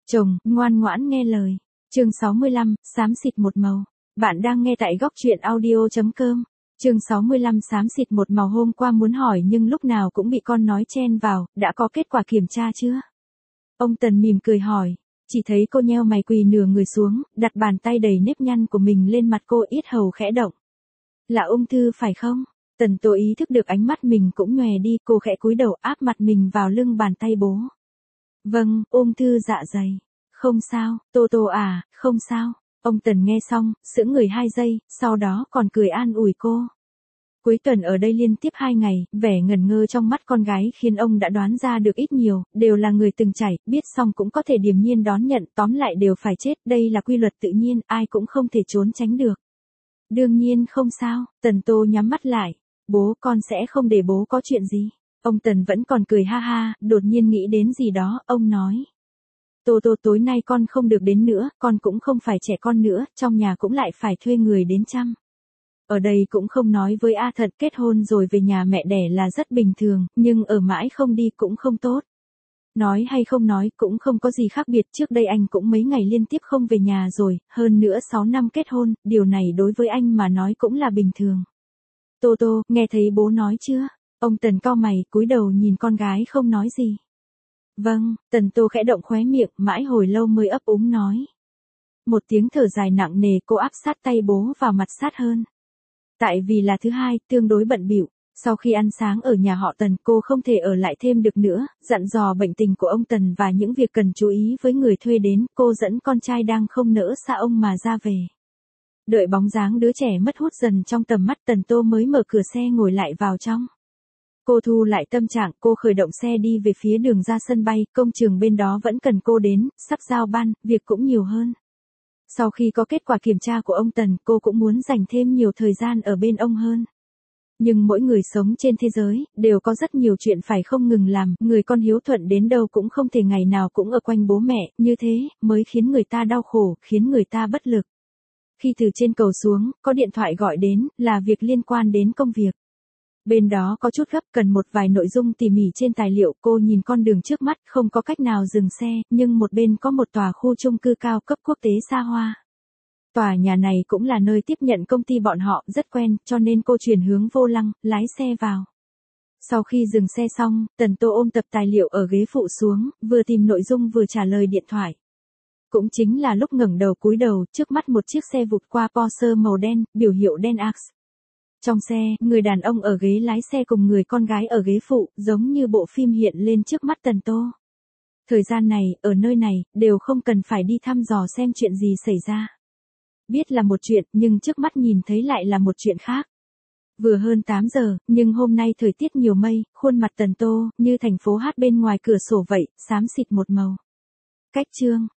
Chồng, ngoan ngoãn nghe lời. Chương 65, xám xịt một màu. Bạn đang nghe tại góc truyện audio.com. Chương 65 xám xịt một màu. Hôm qua muốn hỏi nhưng lúc nào cũng bị con nói chen vào, đã có kết quả kiểm tra chưa? Ông Tần mỉm cười hỏi. Chỉ thấy cô nheo mày quỳ nửa người xuống, đặt bàn tay đầy nếp nhăn của mình lên mặt cô, yết hầu khẽ động. Là ung thư phải không? Tần Tô ý thức được ánh mắt mình cũng nhòe đi, cô khẽ cúi đầu áp mặt mình vào lưng bàn tay bố. Vâng, ung thư dạ dày. Không sao, Tô à, không sao. Ông Tần nghe xong, sững người 2 giây, sau đó còn cười an ủi cô. Cuối tuần ở đây liên tiếp 2 ngày, vẻ ngẩn ngơ trong mắt con gái khiến ông đã đoán ra được ít nhiều, đều là người từng trải, biết xong cũng có thể điềm nhiên đón nhận, tóm lại đều phải chết, đây là quy luật tự nhiên, ai cũng không thể trốn tránh được. Đương nhiên không sao, Tần Tô nhắm mắt lại, bố con sẽ không để bố có chuyện gì. Ông Tần vẫn còn cười ha ha, đột nhiên nghĩ đến gì đó, ông nói. Tô tối nay con không được đến nữa, con cũng không phải trẻ con nữa, trong nhà cũng lại phải thuê người đến chăm. Ở đây cũng không nói với A Thật, kết hôn rồi về nhà mẹ đẻ là rất bình thường, nhưng ở mãi không đi cũng không tốt. Nói hay không nói cũng không có gì khác biệt, trước đây anh cũng mấy ngày liên tiếp không về nhà rồi, hơn nữa 6 năm kết hôn, điều này đối với anh mà nói cũng là bình thường. Tô, nghe thấy bố nói chưa? Ông Tần cau mày, cúi đầu nhìn con gái không nói gì. Vâng, Tần Tô khẽ động khóe miệng, mãi hồi lâu mới ấp úng nói. Một tiếng thở dài nặng nề, cô áp sát tay bố vào mặt sát hơn. Tại vì là thứ hai, tương đối bận bịu. Sau khi ăn sáng ở nhà họ Tần, cô không thể ở lại thêm được nữa, dặn dò bệnh tình của ông Tần và những việc cần chú ý với người thuê đến, cô dẫn con trai đang không nỡ xa ông mà ra về. Đợi bóng dáng đứa trẻ mất hút dần trong tầm mắt, Tần Tô mới mở cửa xe ngồi lại vào trong. Cô thu lại tâm trạng, cô khởi động xe đi về phía đường ra sân bay, công trường bên đó vẫn cần cô đến, sắp giao ban, việc cũng nhiều hơn. Sau khi có kết quả kiểm tra của ông Tần, cô cũng muốn dành thêm nhiều thời gian ở bên ông hơn. Nhưng mỗi người sống trên thế giới, đều có rất nhiều chuyện phải không ngừng làm, người con hiếu thuận đến đâu cũng không thể ngày nào cũng ở quanh bố mẹ, như thế, mới khiến người ta đau khổ, khiến người ta bất lực. Khi từ trên cầu xuống, có điện thoại gọi đến, là việc liên quan đến công việc. Bên đó có chút gấp, cần một vài nội dung tỉ mỉ trên tài liệu, cô nhìn con đường trước mắt, không có cách nào dừng xe, nhưng một bên có một tòa khu chung cư cao cấp quốc tế xa hoa. Tòa nhà này cũng là nơi tiếp nhận công ty bọn họ, rất quen, cho nên cô chuyển hướng vô lăng, lái xe vào. Sau khi dừng xe xong, Tần Tô ôm tập tài liệu ở ghế phụ xuống, vừa tìm nội dung vừa trả lời điện thoại. Cũng chính là lúc ngẩng đầu cúi đầu, trước mắt một chiếc xe vụt qua Porsche màu đen, biểu hiệu đen Ax. Trong xe, người đàn ông ở ghế lái xe cùng người con gái ở ghế phụ, giống như bộ phim hiện lên trước mắt Tần Tô. Thời gian này, ở nơi này, đều không cần phải đi thăm dò xem chuyện gì xảy ra. Biết là một chuyện, nhưng trước mắt nhìn thấy lại là một chuyện khác. Vừa hơn 8 giờ, nhưng hôm nay thời tiết nhiều mây, khuôn mặt Tần Tô, như thành phố hát bên ngoài cửa sổ vậy, xám xịt một màu. Cách chương.